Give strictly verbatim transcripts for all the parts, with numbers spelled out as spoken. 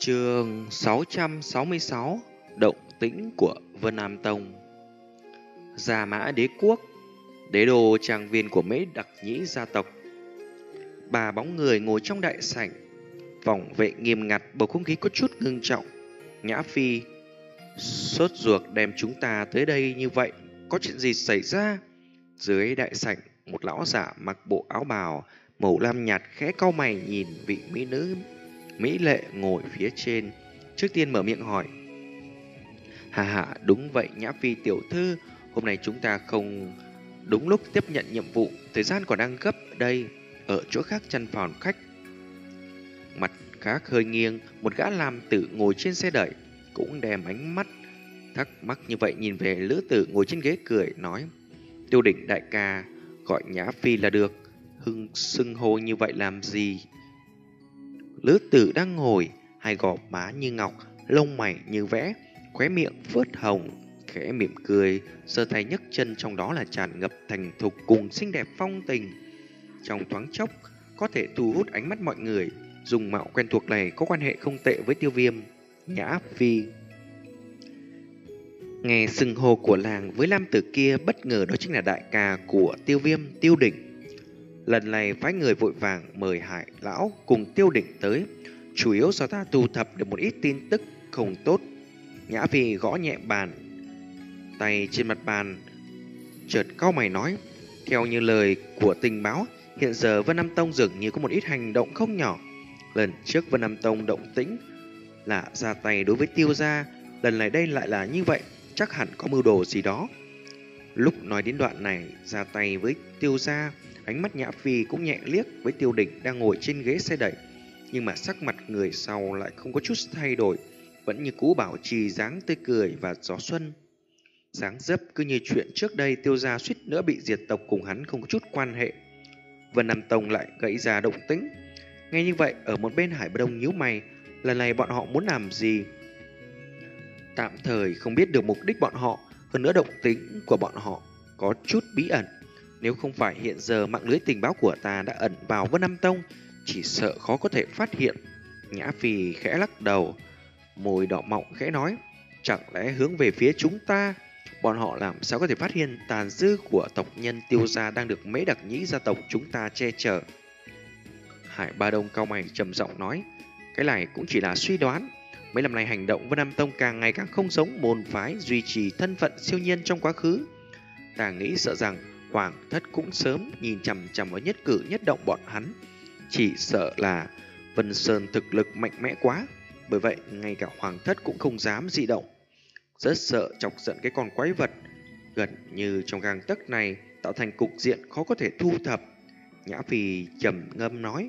Chương sáu trăm sáu mươi sáu. Động tĩnh của Vân Nam Tông. Gia Mã Đế Quốc, đế đô trang viên của mấy đặc nhĩ gia tộc. Ba bóng người ngồi trong đại sảnh, vòng vệ nghiêm ngặt, bầu không khí có chút ngưng trọng. Nhã Phi sốt ruột đem chúng ta tới đây như vậy, có chuyện gì xảy ra? Dưới đại sảnh, một lão giả mặc bộ áo bào màu lam nhạt khẽ cau mày nhìn vị mỹ nữ mỹ lệ ngồi phía trên, trước tiên mở miệng hỏi: Hà hà, đúng vậy Nhã Phi tiểu thư, hôm nay chúng ta không đúng lúc tiếp nhận nhiệm vụ, thời gian còn đang gấp ở đây, ở chỗ khác chăn phòng khách. Mặt khác hơi nghiêng, một gã làm tử ngồi trên xe đẩy cũng đem ánh mắt thắc mắc như vậy nhìn về lữ tử ngồi trên ghế, cười nói: Tiêu Đỉnh đại ca, gọi Nhã Phi là được, hưng xưng hô như vậy làm gì? Lữ tử đang ngồi, hai gò má như ngọc, lông mày như vẽ, khóe miệng phớt hồng, khẽ mỉm cười, giơ tay nhấc chân, trong đó là tràn ngập thành thục cùng xinh đẹp phong tình. Trong thoáng chốc, có thể thu hút ánh mắt mọi người. Dùng mạo quen thuộc này có quan hệ không tệ với Tiêu Viêm. Nhã Phi nghe xưng hô của làng với nam tử kia, bất ngờ đó chính là đại ca của Tiêu Viêm, Tiêu Đỉnh. Lần này phái người vội vàng mời Hải lão cùng Tiêu Đỉnh tới, chủ yếu do ta thu thập được một ít tin tức không tốt. Nhã Phi gõ nhẹ bàn tay trên mặt bàn, chợt cau mày nói: Theo như lời của tình báo, hiện giờ Vân Nam Tông dường như có một ít hành động không nhỏ. Lần trước Vân Nam Tông động tĩnh là ra tay đối với Tiêu gia, lần này đây lại là như vậy, chắc hẳn có mưu đồ gì đó. Lúc nói đến đoạn này, ra tay với Tiêu gia, ánh mắt Nhã Phi cũng nhẹ liếc với Tiêu Đỉnh đang ngồi trên ghế xe đẩy, nhưng mà sắc mặt người sau lại không có chút thay đổi, vẫn như cũ bảo trì dáng tươi cười và gió xuân. Dáng dấp cứ như chuyện trước đây Tiêu gia suýt nữa bị diệt tộc cùng hắn không có chút quan hệ. Vân Nam Tông lại gãy ra động tĩnh. Nghe như vậy, ở một bên Hải Ba Đông nhíu mày, lần này bọn họ muốn làm gì? Tạm thời không biết được mục đích bọn họ, hơn nữa động tĩnh của bọn họ có chút bí ẩn. Nếu không phải hiện giờ mạng lưới tình báo của ta đã ẩn vào Vân Nam Tông, chỉ sợ khó có thể phát hiện. Nhã Phi khẽ lắc đầu, môi đỏ mọng khẽ nói: Chẳng lẽ hướng về phía chúng ta? Bọn họ làm sao có thể phát hiện tàn dư của tộc nhân Tiêu gia đang được mấy đặc nhĩ gia tộc chúng ta che chở? Hải Ba Đông cau mày trầm giọng nói: Cái này cũng chỉ là suy đoán. Mấy năm nay hành động Vân Nam Tông càng ngày càng không giống môn phái duy trì thân phận siêu nhiên trong quá khứ. Ta nghĩ sợ rằng Hoàng thất cũng sớm nhìn chằm chằm vào nhất cử nhất động bọn hắn. Chỉ sợ là Vân Sơn thực lực mạnh mẽ quá, bởi vậy ngay cả Hoàng thất cũng không dám dị động. Rất sợ chọc giận cái con quái vật gần như trong gang tấc này, tạo thành cục diện khó có thể thu thập. Nhã Phi trầm ngâm nói: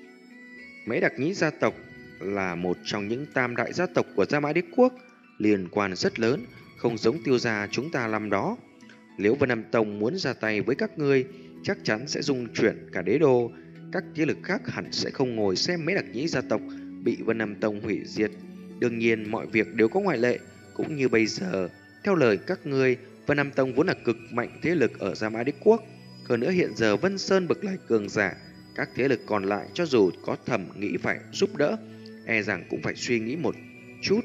Mấy đặc nhĩ gia tộc là một trong những tam đại gia tộc của Gia Mã Đế Quốc, liên quan rất lớn, không giống Tiêu gia chúng ta làm đó. Nếu Vân Nam Tông muốn ra tay với các ngươi, chắc chắn sẽ dung chuyển cả đế đô. Các thế lực khác hẳn sẽ không ngồi xem mấy đặc nhĩ gia tộc bị Vân Nam Tông hủy diệt. Đương nhiên mọi việc đều có ngoại lệ, cũng như bây giờ. Theo lời các ngươi, Vân Nam Tông vốn là cực mạnh thế lực ở Gia Mã Đế Quốc. Hơn nữa hiện giờ Vân Sơn bực lại cường giả, các thế lực còn lại cho dù có thầm nghĩ phải giúp đỡ, e rằng cũng phải suy nghĩ một chút.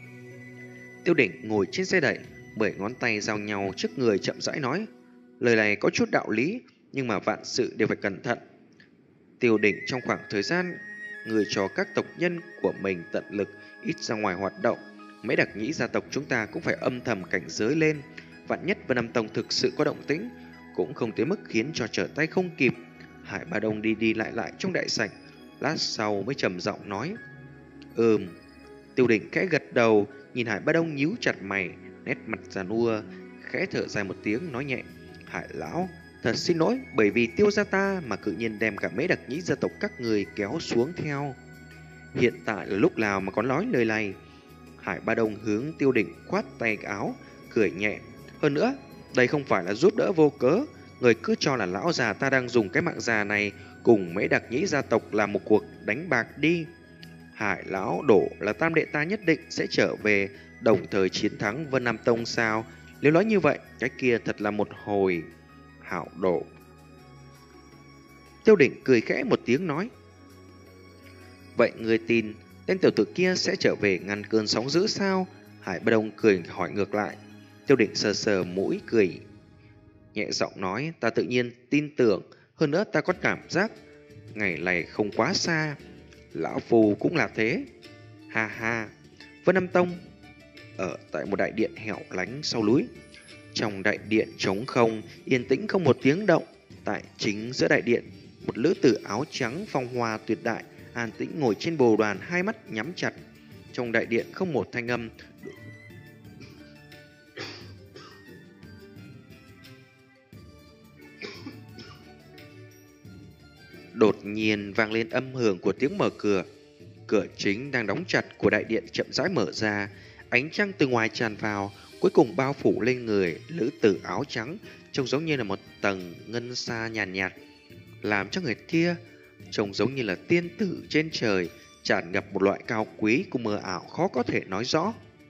Tiêu Đỉnh ngồi trên xe đẩy, mười ngón tay giao nhau trước người chậm rãi nói: Lời này có chút đạo lý, nhưng mà vạn sự đều phải cẩn thận. Tiêu Đỉnh trong khoảng thời gian người cho các tộc nhân của mình tận lực ít ra ngoài hoạt động, mấy đặc nhĩ gia tộc chúng ta cũng phải âm thầm cảnh giới lên. Vạn nhất Vân Nam Tông thực sự có động tĩnh, cũng không tới mức khiến cho trở tay không kịp. Hải Ba Đông đi đi lại lại trong đại sảnh, lát sau mới trầm giọng nói: Ừm. Tiêu Đỉnh khẽ gật đầu, nhìn Hải Ba Đông nhíu chặt mày, nét mặt giàn ua, khẽ thở dài một tiếng nói nhẹ: Hải lão, thật xin lỗi, bởi vì Tiêu gia ta mà cự nhiên đem cả mấy đặc nhĩ gia tộc các người kéo xuống theo. Hiện tại là lúc nào mà có nói lời này? Hải Ba Đông hướng Tiêu Đỉnh khoát tay áo, cười nhẹ: Hơn nữa, đây không phải là giúp đỡ vô cớ, người cứ cho là lão già ta đang dùng cái mạng già này cùng mấy đặc nhĩ gia tộc làm một cuộc đánh bạc đi. Hải lão đổ là tam đệ ta nhất định sẽ trở về, đồng thời chiến thắng Vân Nam Tông sao? Nếu nói như vậy, cái kia thật là một hồi hảo đổ. Tiêu Đỉnh cười khẽ một tiếng nói: Vậy người tin Tên tiểu tử kia sẽ trở về ngăn cơn sóng dữ sao? Hải Bất Đông cười hỏi ngược lại. Tiêu Định sờ sờ mũi cười, nhẹ giọng nói, ta tự nhiên tin tưởng, hơn nữa ta có cảm giác ngày này không quá xa. Lão Phù cũng là thế. Ha ha. Vân Nam Tông ở tại một đại điện hẻo lánh sau núi. Trong đại điện trống không, yên tĩnh không một tiếng động. Tại chính giữa đại điện, một lữ tử áo trắng phong hoa tuyệt đại, an tĩnh ngồi trên bồ đoàn, hai mắt nhắm chặt. Trong đại điện không một thanh âm. Đột nhiên vang lên âm hưởng của tiếng mở cửa. Cửa chính đang đóng chặt của đại điện chậm rãi mở ra, ánh trăng từ ngoài tràn vào, cuối cùng bao phủ lên người lữ tử áo trắng, trông giống như là một tầng ngân sa nhàn nhạt, nhạt, làm cho người kia trông giống như là tiên tử trên trời, tràn ngập một loại cao quý cùng mơ ảo khó có thể nói rõ.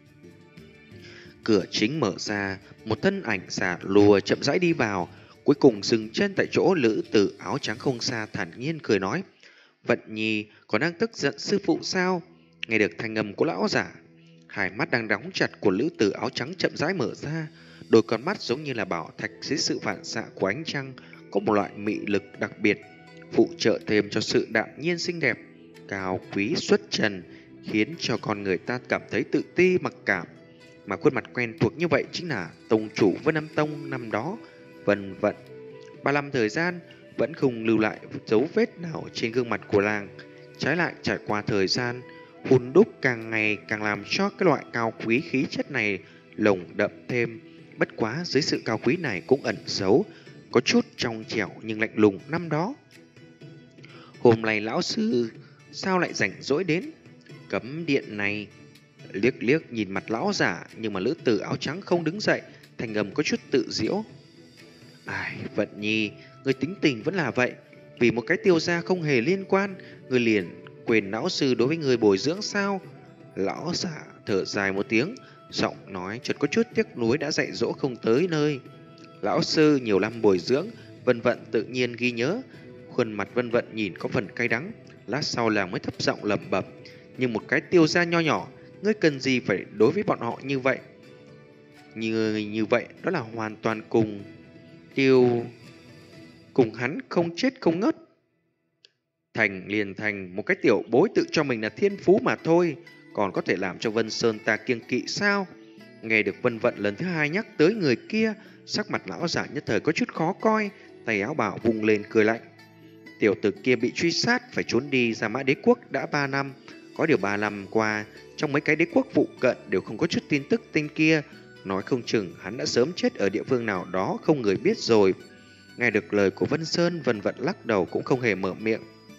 Cửa chính mở ra, một thân ảnh xà lùa chậm rãi đi vào, cuối cùng dừng chân tại chỗ lữ tử áo trắng không xa, thản nhiên cười nói: Vận Nhi còn đang tức giận sư phụ sao? Nghe được thanh âm của lão giả, hai mắt đang đóng chặt của lữ tử áo trắng chậm rãi mở ra, đôi con mắt giống như là bảo thạch dưới sự phản xạ của ánh trăng, có một loại mị lực đặc biệt, phụ trợ thêm cho sự đạm nhiên xinh đẹp, cao quý xuất trần, khiến cho con người ta cảm thấy tự ti mặc cảm. Mà khuôn mặt quen thuộc như vậy chính là tông chủ Vân Nam Tông năm đó, Vân Vận. Ba năm thời gian vẫn không lưu lại dấu vết nào trên gương mặt của làng. Trái lại trải qua thời gian, hun đúc càng ngày càng làm cho cái loại cao quý khí chất này lồng đậm thêm. Bất quá dưới sự cao quý này cũng ẩn giấu có chút trong trẻo nhưng lạnh lùng năm đó. Hôm nay lão sư sao lại rảnh rỗi đến cấm điện này? Liếc liếc nhìn mặt lão giả, nhưng mà lữ tử áo trắng không đứng dậy, thành âm có chút tự giễu. Ai, Vận Nhi, người tính tình vẫn là vậy. Vì một cái tiêu gia không hề liên quan, người liền quên lão sư đối với người bồi dưỡng sao? Lão giả thở dài một tiếng, giọng nói chợt có chút tiếc nuối đã dạy dỗ không tới nơi. Lão sư nhiều năm bồi dưỡng, Vân Vận tự nhiên ghi nhớ. Khuôn mặt Vân Vận nhìn có phần cay đắng, lát sau là mới thấp giọng lẩm bẩm. Nhưng một cái tiêu gia nho nhỏ, ngươi cần gì phải đối với bọn họ như vậy? Như như vậy đó là hoàn toàn cùng tiêu cùng hắn không chết không ngớt. Thành liền thành một cái tiểu bối tự cho mình là thiên phú mà thôi, còn có thể làm cho Vân Sơn ta kiêng kỵ sao? Nghe được Vân Vận lần thứ hai nhắc tới người kia, sắc mặt lão giả nhất thời có chút khó coi, tay áo bảo vùng lên cười lạnh. Tiểu tử kia bị truy sát phải trốn đi ra Mã Đế Quốc đã ba năm, có điều ba năm qua trong mấy cái đế quốc phụ cận đều không có chút tin tức tên kia, nói không chừng hắn đã sớm chết ở địa phương nào đó không người biết rồi. Nghe được lời của Vân Sơn, Vân Vận lắc đầu cũng không hề mở miệng.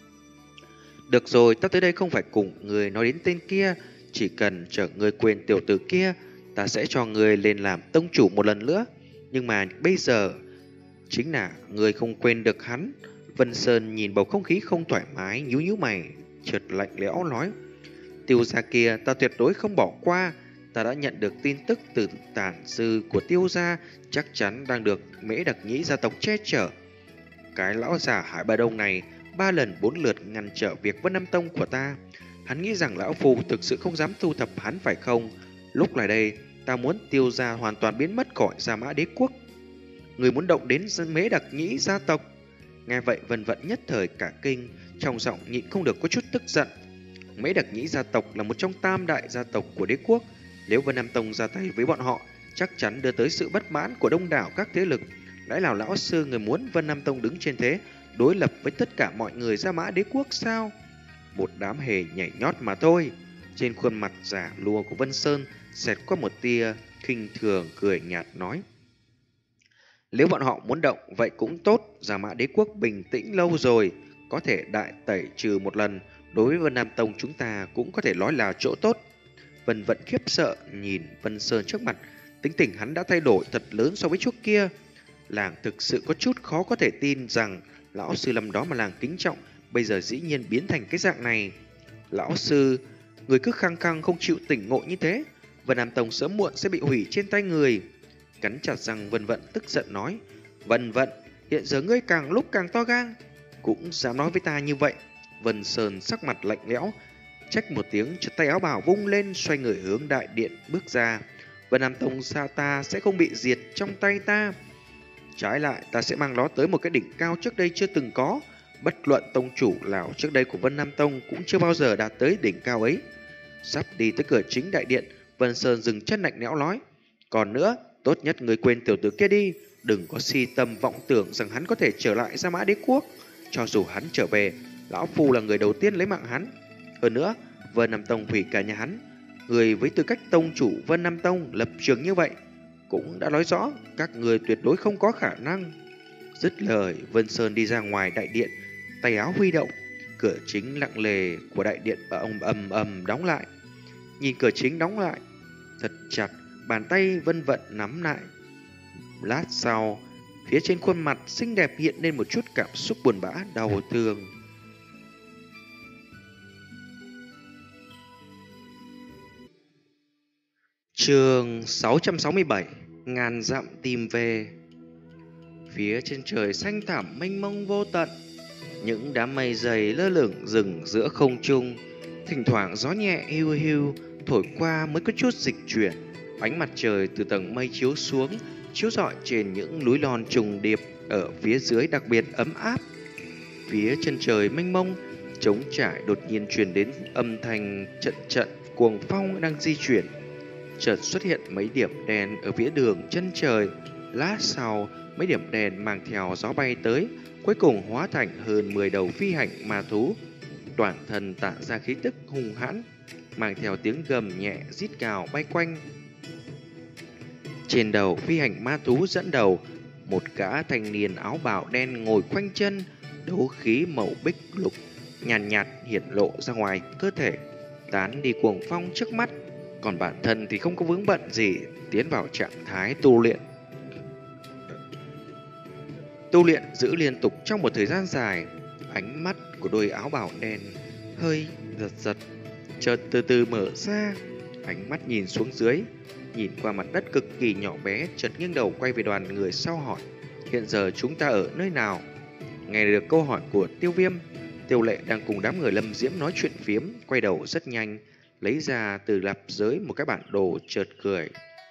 Được rồi, ta tới đây không phải cùng người nói đến tên kia, chỉ cần chở người quên tiểu tử kia, ta sẽ cho người lên làm tông chủ một lần nữa. Nhưng mà bây giờ chính là người không quên được hắn. Vân Sơn nhìn bầu không khí không thoải mái, nhíu nhíu mày, chợt lạnh lẽo nói: Tiêu gia kia ta tuyệt đối không bỏ qua. Ta đã nhận được tin tức từ tản sư của Tiêu gia, chắc chắn đang được Mễ Đặc Nhĩ gia tộc che chở. Cái lão già Hải Ba Đông này ba lần bốn lượt ngăn trở việc Vân Nam Tông của ta. Hắn nghĩ rằng lão phu thực sự không dám thu thập hắn phải không? Lúc này đây ta muốn Tiêu gia hoàn toàn biến mất khỏi Gia Mã Đế Quốc. Người muốn động đến Mễ Đặc Nhĩ gia tộc? Nghe vậy Vân Vận nhất thời cả kinh, trong giọng nhịn không được có chút tức giận. Mễ Đặc Nhĩ gia tộc là một trong tam đại gia tộc của đế quốc. Nếu Vân Nam Tông ra tay với bọn họ, chắc chắn đưa tới sự bất mãn của đông đảo các thế lực. Lẽ nào lão sư người muốn Vân Nam Tông đứng trên thế, đối lập với tất cả mọi người Gia Mã Đế Quốc sao? Một đám hề nhảy nhót mà thôi. Trên khuôn mặt giả lùa của Vân Sơn xẹt qua một tia khinh thường, cười nhạt nói: Nếu bọn họ muốn động vậy cũng tốt, Gia Mã Đế Quốc bình tĩnh lâu rồi, có thể đại tẩy trừ một lần. Đối với Vân Nam Tông chúng ta cũng có thể nói là chỗ tốt. Vân Vận khiếp sợ nhìn Vân Sơn trước mặt, tính tình hắn đã thay đổi thật lớn so với trước kia. Làng thực sự có chút khó có thể tin rằng lão sư năm đó mà làng kính trọng bây giờ dĩ nhiên biến thành cái dạng này. Lão sư, người cứ khăng khăng không chịu tỉnh ngộ như thế, Vân Nam Tông sớm muộn sẽ bị hủy trên tay người. Cắn chặt răng Vân Vận tức giận nói: Vân Vận, hiện giờ ngươi càng lúc càng to gan, cũng dám nói với ta như vậy. Vân Sơn sắc mặt lạnh lẽo, Trách một tiếng, chợt tay áo bào vung lên, xoay người hướng đại điện bước ra. Vân Nam Tông sao ta sẽ không bị diệt trong tay ta? Trái lại, ta sẽ mang nó tới một cái đỉnh cao trước đây chưa từng có. Bất luận tông chủ nào trước đây của Vân Nam Tông cũng chưa bao giờ đạt tới đỉnh cao ấy. Sắp đi tới cửa chính đại điện, Vân Sơn dừng chân lạnh lẽo nói: còn nữa, tốt nhất người quên tiểu tử kia đi, đừng có si tâm vọng tưởng rằng hắn có thể trở lại Gia Mã Đế Quốc. Cho dù hắn trở về, lão phu là người đầu tiên lấy mạng hắn. Hơn nữa, Vân Nam Tông hủy cả nhà hắn. Người với tư cách tông chủ Vân Nam Tông lập trường như vậy cũng đã nói rõ các người tuyệt đối không có khả năng. Dứt lời, Vân Sơn đi ra ngoài đại điện, tay áo huy động, cửa chính lặng lề của đại điện ầm ầm ầm đóng lại. Nhìn cửa chính đóng lại thật chặt, bàn tay Vân Vận nắm lại. Lát sau, phía trên khuôn mặt xinh đẹp hiện lên một chút cảm xúc buồn bã, đau thương. Chương sáu trăm sáu mươi bảy: Ngàn dặm tìm về. Phía trên trời xanh thẳm mênh mông vô tận, những đám mây dày lơ lửng dừng giữa không trung, thỉnh thoảng gió nhẹ hiu hiu thổi qua mới có chút dịch chuyển. Ánh mặt trời từ tầng mây chiếu xuống, chiếu rọi trên những núi non trùng điệp ở phía dưới đặc biệt ấm áp. Phía chân trời mênh mông trống trải đột nhiên truyền đến âm thanh trận trận cuồng phong đang di chuyển. Chợt xuất hiện mấy điểm đèn ở phía đường chân trời. Lát sau, mấy điểm đèn mang theo gió bay tới, cuối cùng hóa thành hơn mười đầu phi hành ma thú. Toàn thân tạo ra khí tức hung hãn, mang theo tiếng gầm nhẹ rít gào bay quanh. Trên đầu phi hành ma thú dẫn đầu, một gã thanh niên áo bào đen ngồi khoanh chân, đấu khí màu bích lục nhàn nhạt, nhạt hiện lộ ra ngoài cơ thể, tán đi cuồng phong trước mắt. Còn bản thân thì không có vướng bận gì, tiến vào trạng thái tu luyện. Tu luyện giữ liên tục trong một thời gian dài. Ánh mắt của đôi áo bào đen hơi giật giật, chợt từ từ mở ra. Ánh mắt nhìn xuống dưới, nhìn qua mặt đất cực kỳ nhỏ bé, chợt nghiêng đầu quay về đoàn người sau hỏi: hiện giờ chúng ta ở nơi nào? Nghe được câu hỏi của Tiêu Viêm, Tiêu Lệ đang cùng đám người Lâm Diễm nói chuyện phiếm, quay đầu rất nhanh, lấy ra từ lạp giới một cái bản đồ, chợt cười.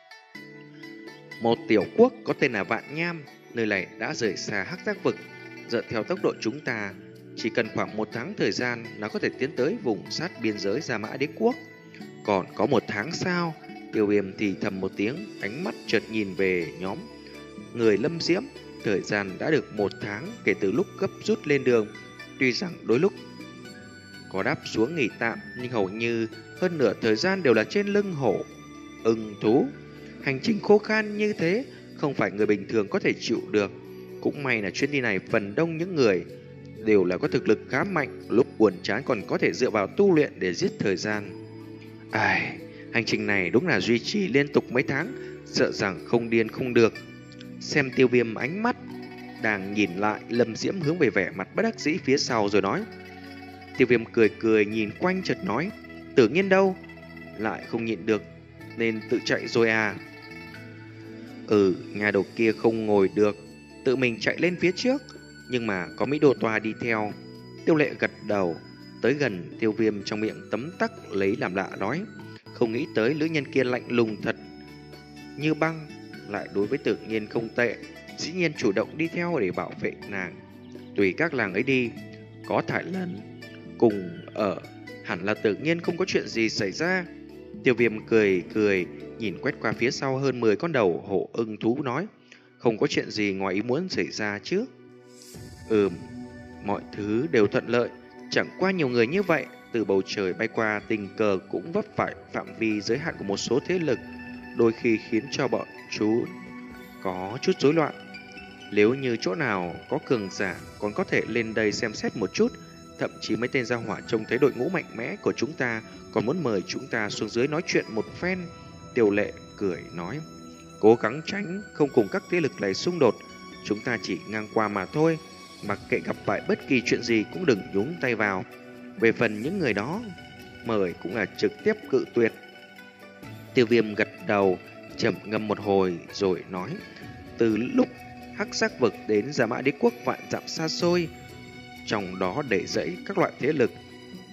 Một tiểu quốc có tên là Vạn Nham, nơi này đã rời xa Hắc Giác Vực. Dựa theo tốc độ chúng ta, chỉ cần khoảng một tháng thời gian là có thể tiến tới vùng sát biên giới Gia Mã Đế Quốc. Còn có một tháng sau, Tiêu Viêm thì thầm một tiếng, ánh mắt chợt nhìn về nhóm người Lâm Diễm. Thời gian đã được một tháng kể từ lúc gấp rút lên đường. Tuy rằng đôi lúc có đáp xuống nghỉ tạm, nhưng hầu như hơn nửa thời gian đều là trên lưng hổ, ưng thú. Hành trình khô khan như thế không phải người bình thường có thể chịu được. Cũng may là chuyến đi này phần đông những người đều là có thực lực khá mạnh, lúc buồn chán còn có thể dựa vào tu luyện để giết thời gian. Ai, hành trình này đúng là duy trì liên tục mấy tháng, sợ rằng không điên không được. Xem Tiêu Viêm ánh mắt đang nhìn lại, Lâm Diễm hướng về vẻ mặt bất đắc dĩ phía sau rồi nói. Tiêu Viêm cười cười nhìn quanh chợt nói: Tử Nghiên đâu? Lại không nhịn được nên tự chạy rồi à? Ừ, nhà đầu kia không ngồi được, tự mình chạy lên phía trước, nhưng mà có Mỹ Đô Toa đi theo. Tiêu Lệ gật đầu, tới gần Tiêu Viêm trong miệng tấm tắc lấy làm lạ nói: không nghĩ tới nữ nhân kia lạnh lùng thật như băng, lại đối với Tử Nghiên không tệ, dĩ nhiên chủ động đi theo để bảo vệ nàng. Tùy các làng ấy đi, có Thải Lần cùng ở, hẳn là tự nhiên không có chuyện gì xảy ra. Tiêu Viêm cười cười nhìn quét qua phía sau hơn mười con đầu hổ ưng thú nói: không có chuyện gì ngoài ý muốn xảy ra chứ? Ừm, mọi thứ đều thuận lợi, chẳng qua nhiều người như vậy từ bầu trời bay qua tình cờ cũng vấp phải phạm vi giới hạn của một số thế lực, đôi khi khiến cho bọn chú có chút rối loạn. Nếu như chỗ nào có cường giả còn có thể lên đây xem xét một chút, thậm chí mấy tên gia hỏa trông thấy đội ngũ mạnh mẽ của chúng ta còn muốn mời chúng ta xuống dưới nói chuyện một phen. Tiêu Lệ cười nói: cố gắng tránh không cùng các thế lực này xung đột, chúng ta chỉ ngang qua mà thôi, mặc kệ gặp phải bất kỳ chuyện gì cũng đừng nhúng tay vào. Về phần những người đó mời cũng là trực tiếp cự tuyệt. Tiêu Viêm gật đầu trầm ngâm một hồi rồi nói: từ lúc Hắc Giác Vực đến Gia Mã Đế Quốc vạn dặm xa xôi, trong đó để dẫy các loại thế lực,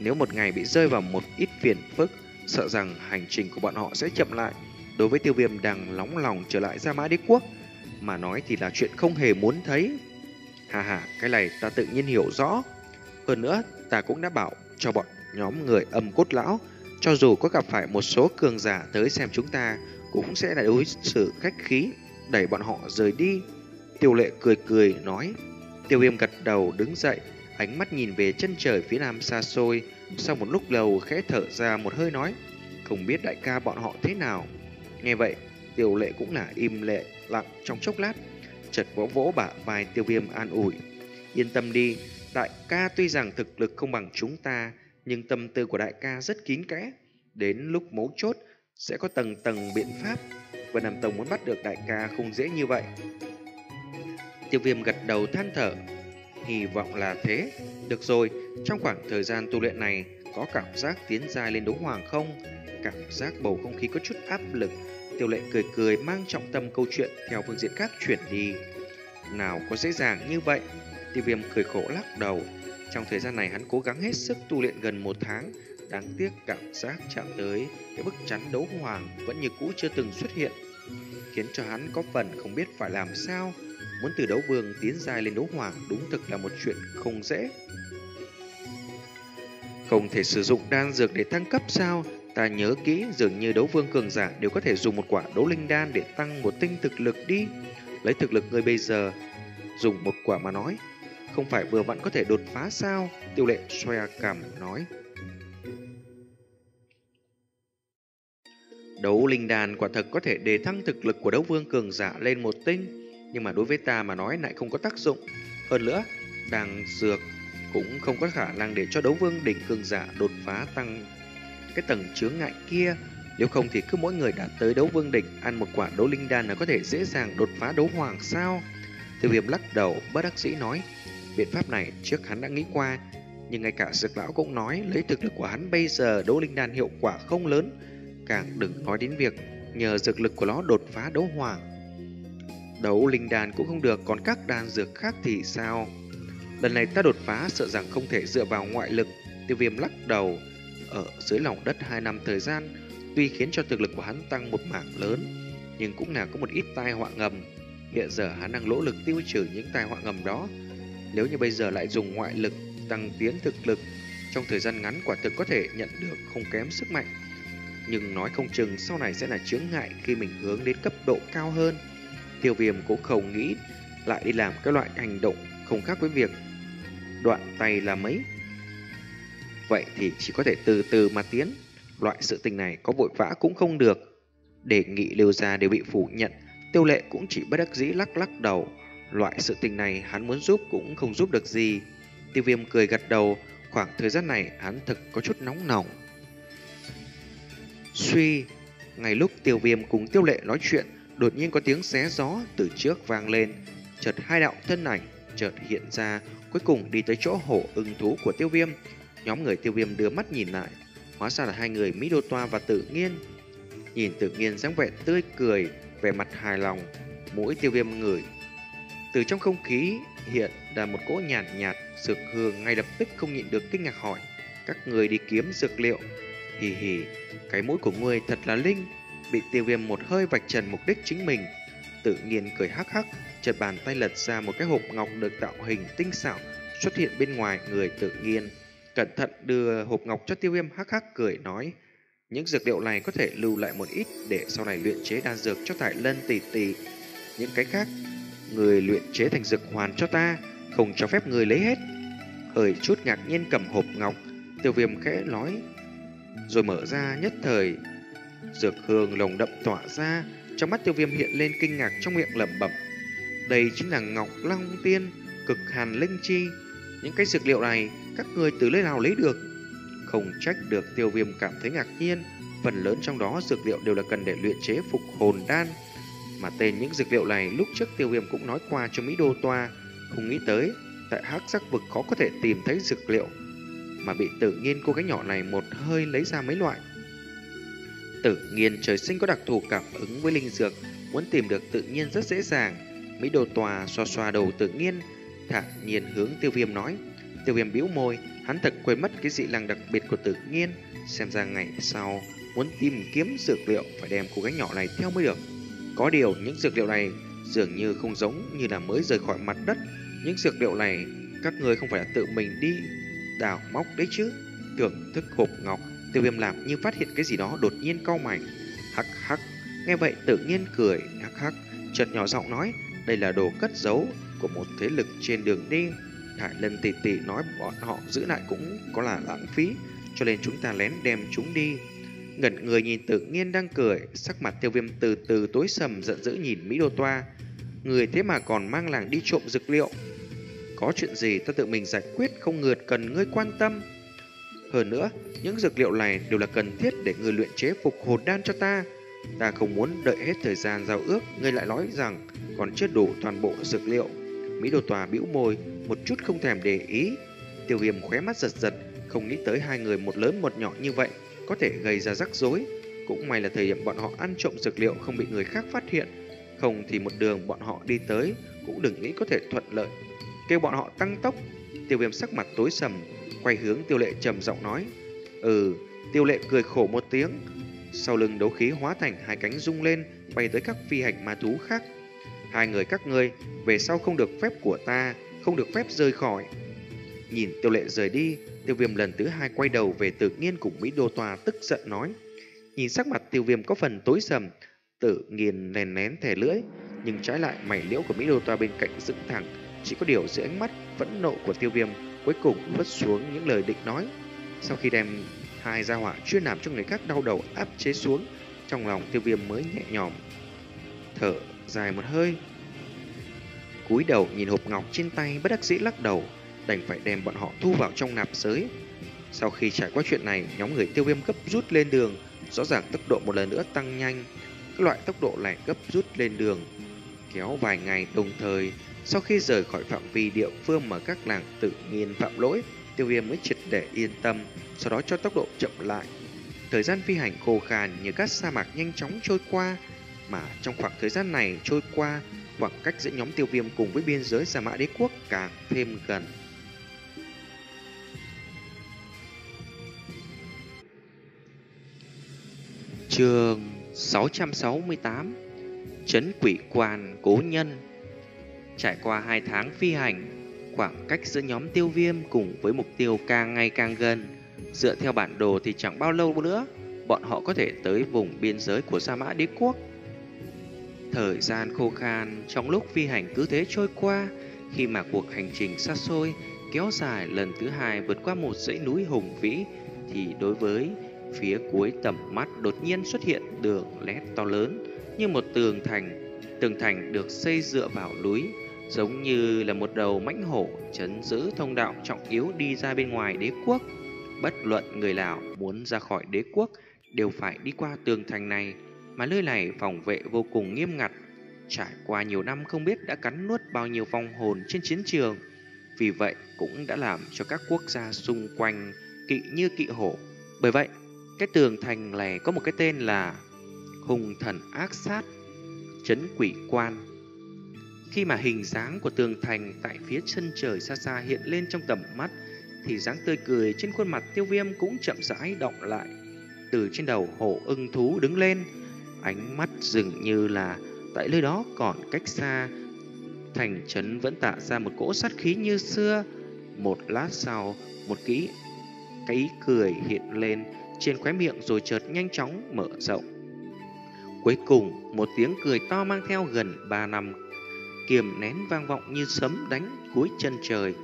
Nếu một ngày bị rơi vào một ít phiền phức, sợ rằng hành trình của bọn họ sẽ chậm lại. Đối với Tiêu Viêm đang nóng lòng trở lại Gia Mã Đế Quốc mà nói thì là chuyện không hề muốn thấy. Hà hà, cái này ta tự nhiên hiểu rõ. Hơn nữa, ta cũng đã bảo cho bọn nhóm người Âm Cốt Lão, cho dù có gặp phải một số cường giả tới xem chúng ta, cũng sẽ là đối xử khách khí, đẩy bọn họ rời đi. Tiêu Lệ cười cười nói. Tiêu Viêm gật đầu đứng dậy, ánh mắt nhìn về chân trời phía nam xa xôi. Sau một lúc lâu khẽ thở ra một hơi nói, không biết đại ca bọn họ thế nào. Nghe vậy, Tiêu Lệ cũng là im lệ lặng trong chốc lát, chợt vỗ vỗ bả vai Tiêu Viêm an ủi. Yên tâm đi, đại ca tuy rằng thực lực không bằng chúng ta, nhưng tâm tư của đại ca rất kín kẽ. Đến lúc mấu chốt sẽ có tầng tầng biện pháp. Vân Nam Tông muốn bắt được đại ca không dễ như vậy. Tiêu Viêm gật đầu than thở. Hy vọng là thế. Được rồi, trong khoảng thời gian tu luyện này, có cảm giác tiến giai lên đấu hoàng không? Cảm giác bầu không khí có chút áp lực. Tiêu Lệ cười cười mang trọng tâm câu chuyện theo phương diện khác chuyển đi. Nào có dễ dàng như vậy? Tiêu Viêm cười khổ lắc đầu. Trong thời gian này hắn cố gắng hết sức tu luyện gần một tháng. Đáng tiếc cảm giác chạm tới cái bức chắn đấu hoàng vẫn như cũ chưa từng xuất hiện, khiến cho hắn có phần không biết phải làm sao. Muốn từ đấu vương tiến giai lên đấu hoàng đúng thực là một chuyện không dễ. Không thể sử dụng đan dược để tăng cấp sao? Ta nhớ kỹ dường như đấu vương cường giả đều có thể dùng một quả đấu linh đan để tăng một tinh thực lực đi. Lấy thực lực người bây giờ, dùng một quả mà nói, không phải vừa vặn có thể đột phá sao? Tiêu Lệ xoa cằm nói. Đấu linh đan quả thật có thể đề thăng thực lực của đấu vương cường giả lên một tinh, nhưng mà đối với ta mà nói lại không có tác dụng. Hơn nữa, đan dược cũng không có khả năng để cho đấu vương đỉnh cường giả đột phá tăng cái tầng chướng ngại kia. Nếu không thì cứ mỗi người đạt tới đấu vương đỉnh ăn một quả đấu linh đan là có thể dễ dàng đột phá đấu hoàng sao? Tiêu Viêm lắc đầu bất đắc dĩ nói. Biện pháp này trước hắn đã nghĩ qua, nhưng ngay cả Dược Lão cũng nói lấy thực lực của hắn bây giờ đấu linh đan hiệu quả không lớn, càng đừng nói đến việc nhờ dược lực của nó đột phá đấu hoàng. Đấu linh đan cũng không được, còn các đan dược khác thì sao? Lần này ta đột phá sợ rằng không thể dựa vào ngoại lực. Tiêu Viêm lắc đầu. Ở dưới lòng đất hai năm thời gian, tuy khiến cho thực lực của hắn tăng một mảng lớn, nhưng cũng là có một ít tai họa ngầm. Hiện giờ hắn đang nỗ lực tiêu trừ những tai họa ngầm đó. Nếu như bây giờ lại dùng ngoại lực tăng tiến thực lực, trong thời gian ngắn quả thực có thể nhận được không kém sức mạnh, nhưng nói không chừng sau này sẽ là chướng ngại khi mình hướng đến cấp độ cao hơn. Tiêu Viêm cũng không nghĩ lại đi làm cái loại hành động không khác với việc đoạn tay là mấy. Vậy thì chỉ có thể từ từ mà tiến. Loại sự tình này có vội vã cũng không được. Đề nghị Lưu gia đều bị phủ nhận. Tiêu Lệ cũng chỉ bất đắc dĩ lắc lắc đầu. Loại sự tình này hắn muốn giúp cũng không giúp được gì. Tiêu Viêm cười gật đầu. Khoảng thời gian này hắn thực có chút nóng nỏng. Suy, ngay lúc Tiêu Viêm cùng Tiêu Lệ nói chuyện, đột nhiên có tiếng xé gió từ trước vang lên. Chợt hai đạo thân ảnh chợt hiện ra, cuối cùng đi tới chỗ hổ ưng thú của Tiêu Viêm. Nhóm người Tiêu Viêm đưa mắt nhìn lại, hóa ra là hai người Mỹ Đô Toa và Tự Nghiên. Nhìn Tự Nghiên dáng vẻ tươi cười, vẻ mặt hài lòng, mũi Tiêu Viêm ngửi. Từ trong không khí hiện ra một cỗ nhàn nhạt, nhạt dược hương, ngay lập tức không nhịn được kinh ngạc hỏi: các người đi kiếm dược liệu? Hì hì, cái mũi của ngươi thật là linh. Bị Tiêu Viêm một hơi vạch trần mục đích chính mình. Tự Nghiên cười hắc hắc, chợt bàn tay lật ra một cái hộp ngọc được tạo hình tinh xảo xuất hiện bên ngoài người Tự Nghiên. Cẩn thận đưa hộp ngọc cho Tiêu Viêm, hắc hắc cười nói: những dược liệu này có thể lưu lại một ít để sau này luyện chế đan dược cho Thải Lân tỷ tỷ. Những cái khác người luyện chế thành dược hoàn cho ta, không cho phép người lấy hết. Hơi chút ngạc nhiên cầm hộp ngọc, Tiêu Viêm khẽ nói, rồi mở ra. Nhất thời dược hương lồng đậm tỏa ra. Trong mắt Tiêu Viêm hiện lên kinh ngạc, trong miệng lẩm bẩm: đây chính là Ngọc Long Tiên, cực hàn linh chi. Những cái dược liệu này các người từ nơi nào lấy được? Không trách được Tiêu Viêm cảm thấy ngạc nhiên. Phần lớn trong đó dược liệu đều là cần để luyện chế phục hồn đan, mà tên những dược liệu này lúc trước Tiêu Viêm cũng nói qua cho Mỹ Đô Toa. Không nghĩ tới tại Hắc Sắc Vực khó có thể tìm thấy dược liệu, mà bị Tự Nghiên cô gái nhỏ này một hơi lấy ra mấy loại. Tự Nghiên trời sinh có đặc thù cảm ứng với linh dược, muốn tìm được tự nhiên rất dễ dàng. Mỹ Đô Toa xoa xoa đầu Tự Nghiên, thản nhiên hướng Tiêu Viêm nói. Tiêu Viêm bĩu môi, Hắn thật quên mất cái dị năng đặc biệt của Tự Nhiên. Xem ra ngày sau muốn tìm kiếm dược liệu phải đem cô gái nhỏ này theo mới được. Có điều những dược liệu này dường như không giống như là mới rời khỏi mặt đất. Những dược liệu này các ngươi không phải là tự mình đi đào móc đấy chứ? Thưởng thức hộp ngọc, Tiêu Viêm làm như phát hiện cái gì đó, đột nhiên cau mày. Hắc hắc. Nghe vậy Tự Nhiên cười hắc hắc, chợt nhỏ giọng nói, đây là đồ cất giấu của một thế lực trên đường đi. Hải Lân tỷ tỷ nói bọn họ giữ lại cũng có là lãng phí, cho nên chúng ta lén đem chúng đi. Ngẩn người nhìn Tự Nhiên đang cười, sắc mặt Tiêu Viêm từ từ tối sầm, giận dữ nhìn Mỹ Đô Toa. Người thế mà còn mang làng đi trộm dược liệu. Có chuyện gì ta tự mình giải quyết, không ngượt cần ngươi quan tâm. Hơn nữa, những dược liệu này đều là cần thiết để ngươi luyện chế phục hồn đan cho ta. Ta không muốn đợi hết thời gian giao ước, ngươi lại nói rằng còn chưa đủ toàn bộ dược liệu. Mỹ Đồ Tòa bĩu môi, một chút không thèm để ý. Tiêu Viêm khóe mắt giật giật, không nghĩ tới hai người một lớn một nhỏ như vậy có thể gây ra rắc rối. Cũng may là thời điểm bọn họ ăn trộm dược liệu không bị người khác phát hiện, không thì một đường bọn họ đi tới cũng đừng nghĩ có thể thuận lợi. Kêu bọn họ tăng tốc. Tiêu Viêm sắc mặt tối sầm, quay hướng Tiêu Lệ trầm giọng nói. Ừ. Tiêu Lệ cười khổ một tiếng, sau lưng đấu khí hóa thành hai cánh rung lên, bay tới các phi hành ma thú khác. Hai người các ngươi về sau không được phép của ta, không được phép rời khỏi. Nhìn Tiêu Lệ rời đi, Tiêu Viêm lần thứ hai quay đầu về Tự Nhiên cùng Mỹ Đô Tòa, tức giận nói. Nhìn sắc mặt Tiêu Viêm có phần tối sầm, Tự Nhiên lén lén thẻ lưỡi, nhưng trái lại mày liễu của Mỹ Đô Tòa bên cạnh dựng thẳng. Chỉ có điều dưới ánh mắt phẫn nộ của Tiêu Viêm cuối cùng vứt xuống những lời định nói. Sau khi đem hai gia hỏa chuyên làm cho người khác đau đầu áp chế xuống, trong lòng Tiêu Viêm mới nhẹ nhõm thở dài một hơi. Cúi đầu nhìn hộp ngọc trên tay, bất đắc dĩ lắc đầu, đành phải đem bọn họ thu vào trong nạp giới. Sau khi trải qua chuyện này, nhóm người Tiêu Viêm gấp rút lên đường, rõ ràng tốc độ một lần nữa tăng nhanh. Các loại tốc độ này gấp rút lên đường kéo vài ngày đồng thời. Sau khi rời khỏi phạm vi địa phương mà các làng Tự Nhiên phạm lỗi, Tiêu Viêm mới triệt để yên tâm, sau đó cho tốc độ chậm lại. Thời gian phi hành khô khan như các sa mạc nhanh chóng trôi qua, mà trong khoảng thời gian này trôi qua, khoảng cách giữa nhóm Tiêu Viêm cùng với biên giới Sa Mã Đế Quốc càng thêm gần. Chương sáu trăm sáu mươi tám, Trấn Quỷ Quan Cố Nhân. Trải qua hai tháng phi hành, khoảng cách giữa nhóm Tiêu Viêm cùng với mục tiêu càng ngày càng gần. Dựa theo bản đồ thì chẳng bao lâu nữa bọn họ có thể tới vùng biên giới của Sa Mã Đế Quốc. Thời gian khô khan trong lúc phi hành cứ thế trôi qua, khi mà cuộc hành trình xa xôi kéo dài lần thứ hai vượt qua một dãy núi hùng vĩ, thì đối với phía cuối tầm mắt đột nhiên xuất hiện đường lét to lớn như một tường thành. Tường thành được xây dựa vào núi, giống như là một đầu mãnh hổ trấn giữ thông đạo trọng yếu đi ra bên ngoài đế quốc. Bất luận người nào muốn ra khỏi đế quốc đều phải đi qua tường thành này, mà nơi này phòng vệ vô cùng nghiêm ngặt. Trải qua nhiều năm không biết đã cắn nuốt bao nhiêu vong hồn trên chiến trường, vì vậy cũng đã làm cho các quốc gia xung quanh kỵ như kỵ hổ. Bởi vậy, cái tường thành này có một cái tên là Hung Thần Ác Sát, Trấn Quỷ Quan. Khi mà hình dáng của tường thành tại phía chân trời xa xa hiện lên trong tầm mắt, thì dáng tươi cười trên khuôn mặt Tiêu Viêm cũng chậm rãi động lại. Từ trên đầu hổ ưng thú đứng lên, ánh mắt dường như là tại nơi đó còn cách xa thành trấn vẫn tạo ra một cỗ sát khí như xưa. Một lát sau, một kỹ cái ý cười hiện lên trên khóe miệng rồi chợt nhanh chóng mở rộng. Cuối cùng, một tiếng cười to mang theo gần ba năm kiềm nén vang vọng như sấm đánh cuối chân trời.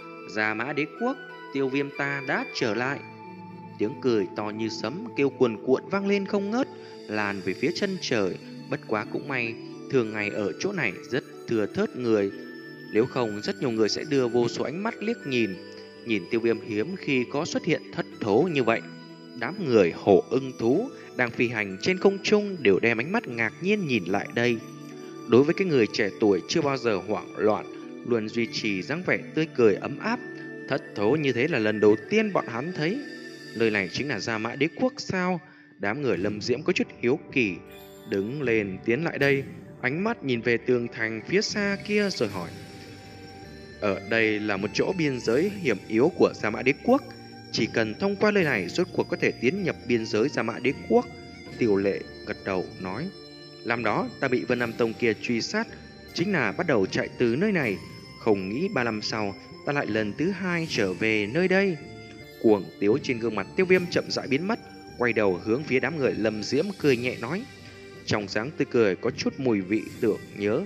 Sa Mã Đế Quốc, Tiêu Viêm ta đã trở lại. Tiếng cười to như sấm kêu cuồn cuộn vang lên không ngớt, lan về phía chân trời. Bất quá cũng may, thường ngày ở chỗ này rất thừa thớt người, nếu không rất nhiều người sẽ đưa vô số ánh mắt liếc nhìn. Nhìn Tiêu Viêm hiếm khi có xuất hiện thất thố như vậy. Đám người hổ ưng thú đang phi hành trên không trung đều đem ánh mắt ngạc nhiên nhìn lại đây. Đối với cái người trẻ tuổi chưa bao giờ hoảng loạn, luôn duy trì dáng vẻ tươi cười ấm áp, thất thố như thế là lần đầu tiên bọn hắn thấy. Nơi này chính là Sa Mã Đế Quốc sao? Đám người Lâm Diễm có chút hiếu kỳ, đứng lên tiến lại đây, ánh mắt nhìn về tường thành phía xa kia rồi hỏi. Ở đây là một chỗ biên giới hiểm yếu của Gia Mã Đế Quốc. Chỉ cần thông qua nơi này rốt cuộc có thể tiến nhập biên giới Gia Mã Đế Quốc. Tiểu Lệ gật đầu nói. Làm đó ta bị Vân Nam Tông kia truy sát, chính là bắt đầu chạy từ nơi này. Không nghĩ ba năm sau ta lại lần thứ hai trở về nơi đây. Cuồng tiếu trên gương mặt Tiêu Viêm chậm rãi biến mất, quay đầu hướng phía đám người Lâm Diễm cười nhẹ nói. Trong dáng tươi cười có chút mùi vị tưởng nhớ.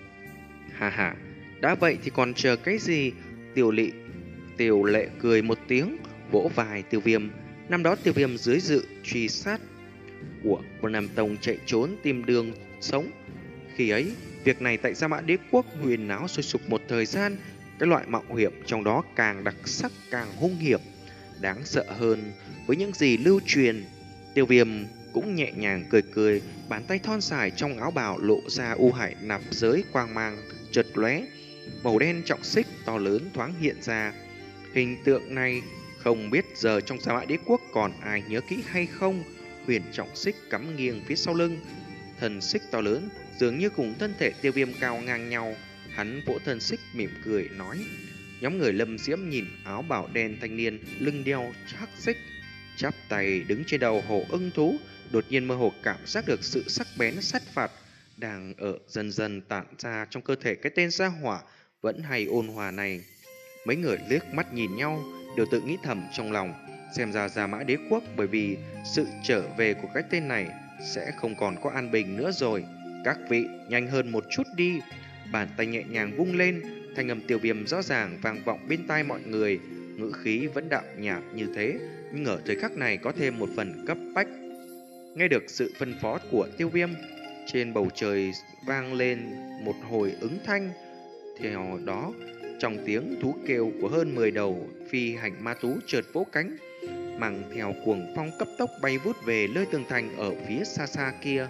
Hà hà, đã vậy thì còn chờ cái gì? Tiểu Lệ Tiểu Lệ cười một tiếng, vỗ vai Tiêu Viêm. Năm đó Tiêu Viêm dưới sự truy sát của Vân Nam Tông chạy trốn tìm đường sống. Khi ấy, việc này tại Gia Mã Đế Quốc huyền náo sôi sục một thời gian. Cái loại mạo hiểm trong đó càng đặc sắc, càng hung hiểm, đáng sợ hơn với những gì lưu truyền. Tiêu Viêm cũng nhẹ nhàng cười cười, bàn tay thon dài trong áo bào lộ ra u hải nạp giới quang mang chợt lóe, màu đen trọng xích to lớn thoáng hiện ra. Hình tượng này không biết giờ trong Gia Mã Đế Quốc còn ai nhớ kỹ hay không. Huyền trọng xích cắm nghiêng phía sau lưng, thần xích to lớn dường như cùng thân thể Tiêu Viêm cao ngang nhau. Hắn vỗ thân xích mỉm cười nói. Nhóm người Lâm Diễm nhìn áo bào đen thanh niên lưng đeo hắc xích, chắp tay đứng trên đầu hổ ưng thú, đột nhiên mơ hồ cảm giác được sự sắc bén sát phạt đang ở dần dần tản ra trong cơ thể cái tên gia hỏa vẫn hay ôn hòa này. Mấy người liếc mắt nhìn nhau, đều tự nghĩ thầm trong lòng, xem ra Gia Mã Đế Quốc bởi vì sự trở về của cái tên này sẽ không còn có an bình nữa rồi. Các vị nhanh hơn một chút đi. Bàn tay nhẹ nhàng vung lên, thanh âm Tiêu Viêm rõ ràng vang vọng bên tai mọi người. Ngữ khí vẫn đạm nhạt như thế, nhưng ở thời khắc này có thêm một phần cấp bách. Nghe được sự phân phó của Tiêu Viêm, trên bầu trời vang lên một hồi ứng thanh. Theo đó, trong tiếng thú kêu của hơn mười đầu phi hành ma thú chợt vỗ cánh, mang theo cuồng phong cấp tốc bay vút về nơi tường thành ở phía xa xa kia.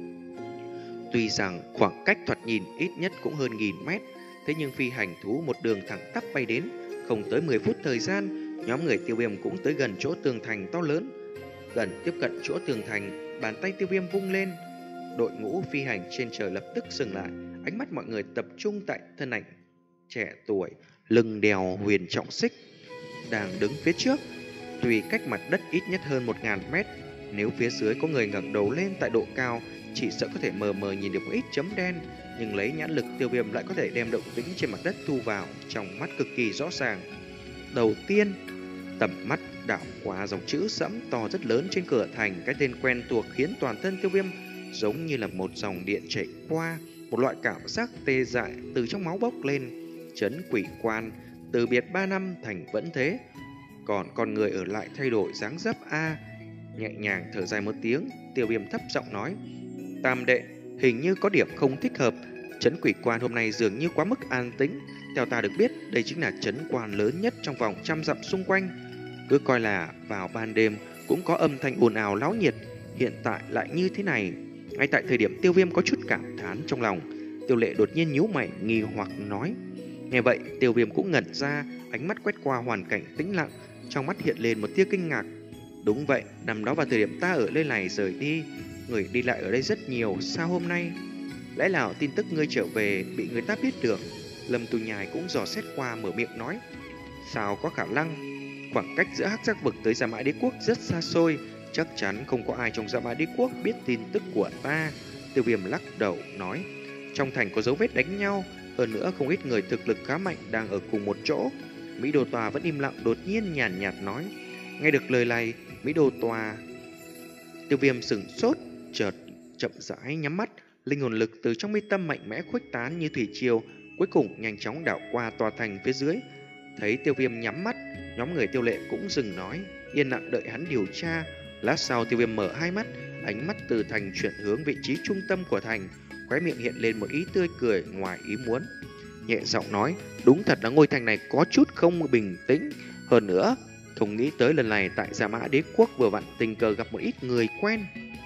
Tuy rằng khoảng cách thoạt nhìn ít nhất cũng hơn nghìn mét, thế nhưng phi hành thú một đường thẳng tắp bay đến, không tới mười phút thời gian, nhóm người Tiêu Viêm cũng tới gần chỗ tường thành to lớn. Gần tiếp cận chỗ tường thành, bàn tay Tiêu Viêm vung lên, đội ngũ phi hành trên trời lập tức dừng lại, ánh mắt mọi người tập trung tại thân ảnh trẻ tuổi, lưng đèo huyền trọng xích đang đứng phía trước. Tuy cách mặt đất ít nhất hơn một ngàn mét, nếu phía dưới có người ngẩng đầu lên tại độ cao, chỉ sợ có thể mờ mờ nhìn được một ít chấm đen, nhưng lấy nhãn lực Tiêu Viêm lại có thể đem động tĩnh trên mặt đất thu vào trong mắt cực kỳ rõ ràng. Đầu tiên, tầm mắt đảo qua dòng chữ sẫm to rất lớn trên cửa thành, cái tên quen thuộc khiến toàn thân Tiêu Viêm giống như là một dòng điện chảy qua, một loại cảm giác tê dại từ trong máu bốc lên. Trấn Quỷ Quan, từ biệt ba năm thành vẫn thế, còn con người ở lại thay đổi dáng dấp a. Nhẹ nhàng thở dài một tiếng, Tiêu Viêm thấp giọng nói: Tam đệ, hình như có điểm không thích hợp. Trấn Quỷ Quan hôm nay dường như quá mức an tĩnh. Theo ta được biết, đây chính là trấn quan lớn nhất trong vòng trăm dặm xung quanh. Cứ coi là vào ban đêm cũng có âm thanh ồn ào náo nhiệt, hiện tại lại như thế này. Ngay tại thời điểm Tiêu Viêm có chút cảm thán trong lòng, Tiêu Lệ đột nhiên nhíu mày nghi hoặc nói. Nghe vậy, Tiêu Viêm cũng ngẩn ra, ánh mắt quét qua hoàn cảnh tĩnh lặng, trong mắt hiện lên một tia kinh ngạc. Đúng vậy, năm đó vào thời điểm ta ở nơi này rời đi, người đi lại ở đây rất nhiều, sao hôm nay? Lẽ nào tin tức ngươi trở về bị người ta biết được? Lâm Tu Nhài cũng dò xét qua mở miệng nói. Sao có khả năng? Khoảng cách giữa Hắc Giác Vực tới Gia Mã Đế Quốc rất xa xôi, chắc chắn không có ai trong Gia Mã Đế Quốc biết tin tức của ta. Tiêu Viêm lắc đầu nói. Trong thành có dấu vết đánh nhau, hơn nữa không ít người thực lực khá mạnh đang ở cùng một chỗ. Mỹ Đô Tòa vẫn im lặng, đột nhiên nhàn nhạt nói. Nghe được lời này, Mỹ Đô Tòa... Tiêu Viêm sửng sốt, chợt chậm rãi nhắm mắt, linh hồn lực từ trong mi tâm mạnh mẽ khuếch tán như thủy triều, cuối cùng nhanh chóng đảo qua tòa thành phía dưới. Thấy Tiêu Viêm nhắm mắt, nhóm người Tiêu Lệ cũng dừng nói, yên lặng đợi hắn điều tra. Lát sau Tiêu Viêm mở hai mắt, ánh mắt từ thành chuyển hướng vị trí trung tâm của thành, khóe miệng hiện lên một ý tươi cười ngoài ý muốn. Nhẹ giọng nói, đúng thật là ngôi thành này có chút không bình tĩnh. Hơn nữa, không nghĩ tới lần này tại Gia Mã Đế Quốc vừa vặn tình cờ gặp một ít người quen.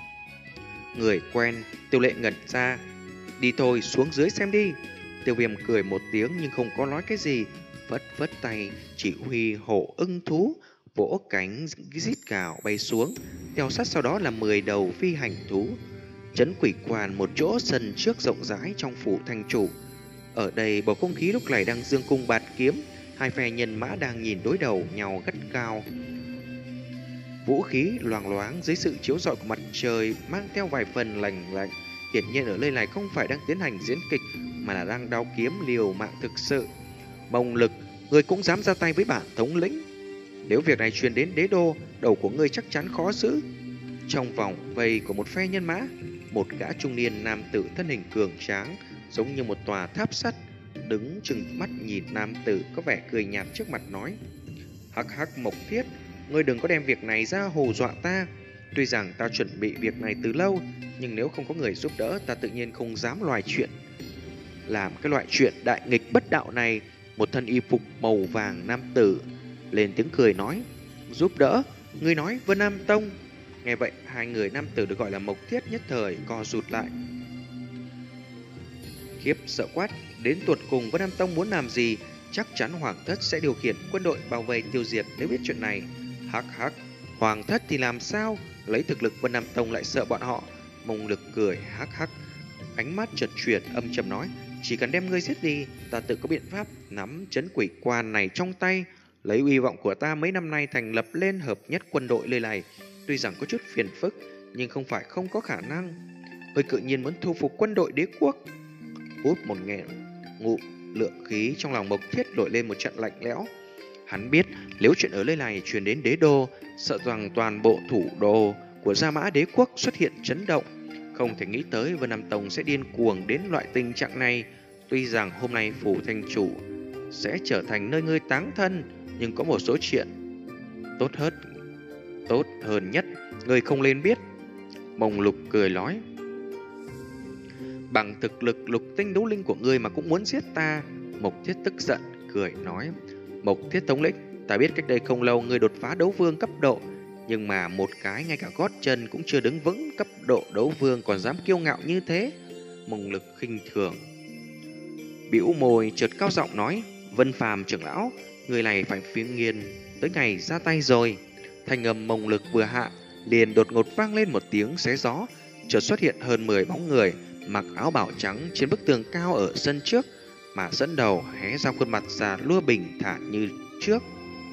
Người quen? Tiêu Lệ ngẩn ra. Đi thôi, xuống dưới xem đi. Tiêu Viêm cười một tiếng nhưng không có nói cái gì, phất phất tay chỉ huy hổ ưng thú vỗ cánh rít gào bay xuống, theo sát sau đó là mười đầu phi hành thú. Trấn Quỷ Quan, một chỗ sân trước rộng rãi trong phủ thành chủ. Ở đây bầu không khí lúc này đang dương cung bạt kiếm, hai phe nhân mã đang nhìn đối đầu nhau gắt cao. Vũ khí loàng loáng dưới sự chiếu rọi của mặt trời mang theo vài phần lành lạnh. Hiển nhiên ở nơi này không phải đang tiến hành diễn kịch mà là đang đao kiếm liều mạng thực sự. Mông Lực, ngươi cũng dám ra tay với bản thống lĩnh? Nếu việc này truyền đến đế đô, đầu của ngươi chắc chắn khó giữ. Trong vòng vây của một phe nhân mã, một gã trung niên nam tử thân hình cường tráng, giống như một tòa tháp sắt, đứng trừng mắt nhìn nam tử có vẻ cười nhạt trước mặt nói: Hắc hắc Mộc Thiết, ngươi đừng có đem việc này ra hù dọa ta. Tuy rằng ta chuẩn bị việc này từ lâu, nhưng nếu không có người giúp đỡ, ta tự nhiên không dám loài chuyện làm cái loại chuyện đại nghịch bất đạo này. Một thân y phục màu vàng nam tử lên tiếng cười nói: Giúp đỡ? Ngươi nói Vân Nam Tông? Nghe vậy, hai người nam tử được gọi là Mộc Thiết nhất thời co rụt lại. Khiếp sợ quát: Đến tuột cùng Vân Nam Tông muốn làm gì? Chắc chắn Hoàng Thất sẽ điều khiển quân đội bao vây tiêu diệt nếu biết chuyện này. Hắc hắc, Hoàng Thất thì làm sao? Lấy thực lực Vân Nam Tông lại sợ bọn họ? Mông Lực cười hắc hắc, ánh mắt chợt chuyển âm trầm nói: Chỉ cần đem ngươi giết đi, ta tự có biện pháp nắm trấn quỷ quan này trong tay. Lấy uy vọng của ta mấy năm nay thành lập lên hợp nhất quân đội nơi này, tuy rằng có chút phiền phức, nhưng không phải không có khả năng. Ngươi cự nhiên muốn thu phục quân đội đế quốc? Hút một nghẹn ngụm lượng khí, trong lòng Mộc Thiết nổi lên một trận lạnh lẽo. Hắn biết nếu chuyện ở nơi này truyền đến đế đô, sợ rằng toàn bộ thủ đô của Gia Mã đế quốc xuất hiện chấn động. Không thể nghĩ tới Vân Nam Tông sẽ điên cuồng đến loại tình trạng này. Tuy rằng hôm nay phủ thành chủ sẽ trở thành nơi ngươi táng thân, nhưng có một số chuyện tốt hơn tốt hơn nhất ngươi không nên biết. Mông Lục cười nói: Bằng thực lực lục tinh đấu linh của ngươi mà cũng muốn giết ta? Mộc Thiết tức giận cười nói: Mộc Thiết thống lĩnh, ta biết cách đây không lâu ngươi đột phá đấu vương cấp độ, nhưng mà một cái ngay cả gót chân cũng chưa đứng vững cấp độ đấu vương còn dám kiêu ngạo như thế. Mông Lực khinh thường bĩu môi, chợt cao giọng nói: Vân Phàm trưởng lão, người này phải phiên nghiền tới ngày ra tay rồi. Thanh âm Mông Lực vừa hạ, liền đột ngột vang lên một tiếng xé gió, chợt xuất hiện hơn mười bóng người mặc áo bào trắng trên bức tường cao ở sân trước, mà dẫn đầu hé ra khuôn mặt già lua bình thản như trước.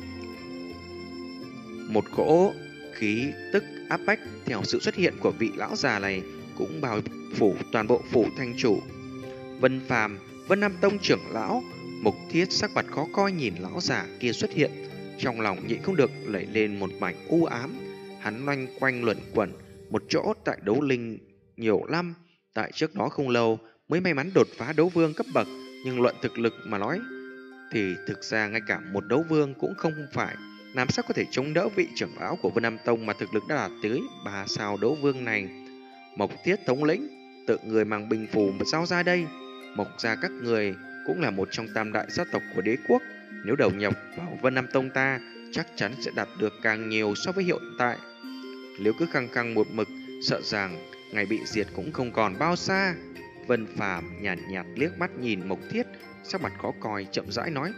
Một cỗ khí tức áp bách theo sự xuất hiện của vị lão già này cũng bao phủ toàn bộ phủ thanh chủ. Vân Phàm, Vân Nam Tông trưởng lão. Mộc Thiết sắc mặt khó coi nhìn lão già kia xuất hiện, trong lòng nhịn không được lẩy lên một mảnh u ám. Hắn loanh quanh luẩn quẩn một chỗ tại đấu linh nhiều năm, tại trước đó không lâu mới may mắn đột phá đấu vương cấp bậc, nhưng luận thực lực mà nói thì thực ra ngay cả một đấu vương cũng không phải. Làm sao có thể chống đỡ vị trưởng lão của Vân Nam Tông mà thực lực đã đạt tới ba sao đấu vương này? Mộc Thiết thống lĩnh, tự người mang bình phù mà giao ra đây. Mộc gia các người cũng là một trong tam đại gia tộc của đế quốc, nếu đầu nhập vào Vân Nam Tông ta chắc chắn sẽ đạt được càng nhiều so với hiện tại. Nếu cứ khăng khăng một mực, sợ rằng ngày bị diệt cũng không còn bao xa. Vân Phàm nhàn nhạt, nhạt liếc mắt nhìn Mộc Thiết, sắc mặt khó coi chậm rãi nói: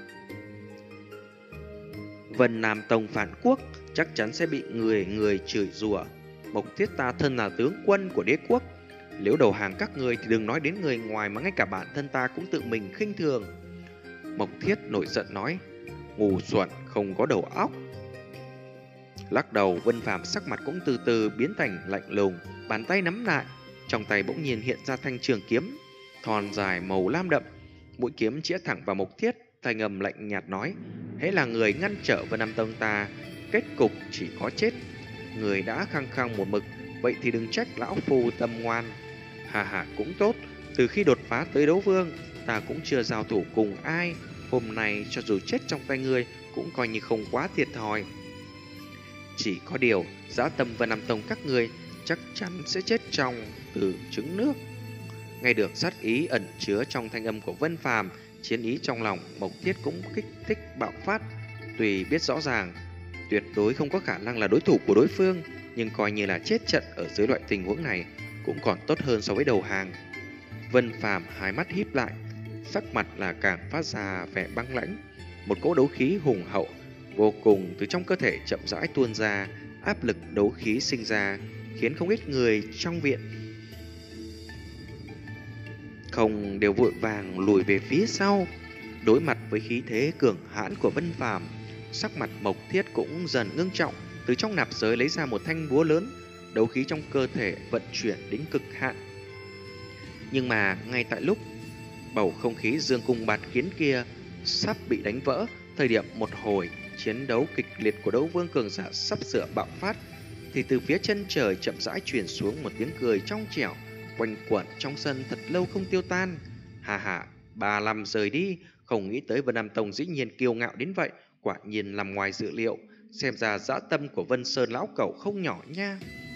Vân Nam Tông phản quốc chắc chắn sẽ bị người người chửi rủa. Mộc Thiết ta thân là tướng quân của đế quốc, nếu đầu hàng các người thì đừng nói đến người ngoài mà ngay cả bản thân ta cũng tự mình khinh thường. Mộc Thiết nổi giận nói: Ngu xuẩn không có đầu óc. Lắc đầu, Vân Phàm sắc mặt cũng từ từ biến thành lạnh lùng, bàn tay nắm lại, trong tay bỗng nhiên hiện ra thanh trường kiếm thon dài màu lam đậm, mũi kiếm chĩa thẳng vào Mộc Thiết, thanh âm lạnh nhạt nói: hễ là người ngăn trở Vân Nam Tông ta, kết cục chỉ có chết. Người đã khăng khăng một mực, vậy thì đừng trách lão phu tâm ngoan. Hà hà, cũng tốt, từ khi đột phá tới đấu vương, ta cũng chưa giao thủ cùng ai. Hôm nay cho dù chết trong tay ngươi cũng coi như không quá thiệt thòi. Chỉ có điều, dã tâm Vân Nam Tông các ngươi chắc chắn sẽ chết trong từ trứng nước. Nghe được sát ý ẩn chứa trong thanh âm của Vân Phàm, chiến ý trong lòng Mộc Thiết cũng kích thích bạo phát. Tuy biết rõ ràng tuyệt đối không có khả năng là đối thủ của đối phương, nhưng coi như là chết trận ở dưới loại tình huống này cũng còn tốt hơn so với đầu hàng. Vân Phàm hai mắt híp lại, sắc mặt là càng phát ra vẻ băng lãnh. Một cỗ đấu khí hùng hậu vô cùng từ trong cơ thể chậm rãi tuôn ra, áp lực đấu khí sinh ra khiến không ít người trong viện không đều vội vàng lùi về phía sau. Đối mặt với khí thế cường hãn của Vân Phàm, sắc mặt Mộc Thiết cũng dần ngưng trọng, từ trong nạp giới lấy ra một thanh búa lớn, đấu khí trong cơ thể vận chuyển đến cực hạn. Nhưng mà ngay tại lúc bầu không khí dương cung bạt kiếm kia sắp bị đánh vỡ, thời điểm một hồi chiến đấu kịch liệt của đấu vương cường giả sắp sửa bạo phát, thì từ phía chân trời chậm rãi truyền xuống một tiếng cười trong trẻo, quanh quẩn trong sân thật lâu không tiêu tan. Hà hà, ba năm rời đi, không nghĩ tới Vân Nam Tông dĩ nhiên kiêu ngạo đến vậy, quả nhiên nằm ngoài dự liệu. Xem ra dã tâm của Vân Sơn lão cẩu không nhỏ nha.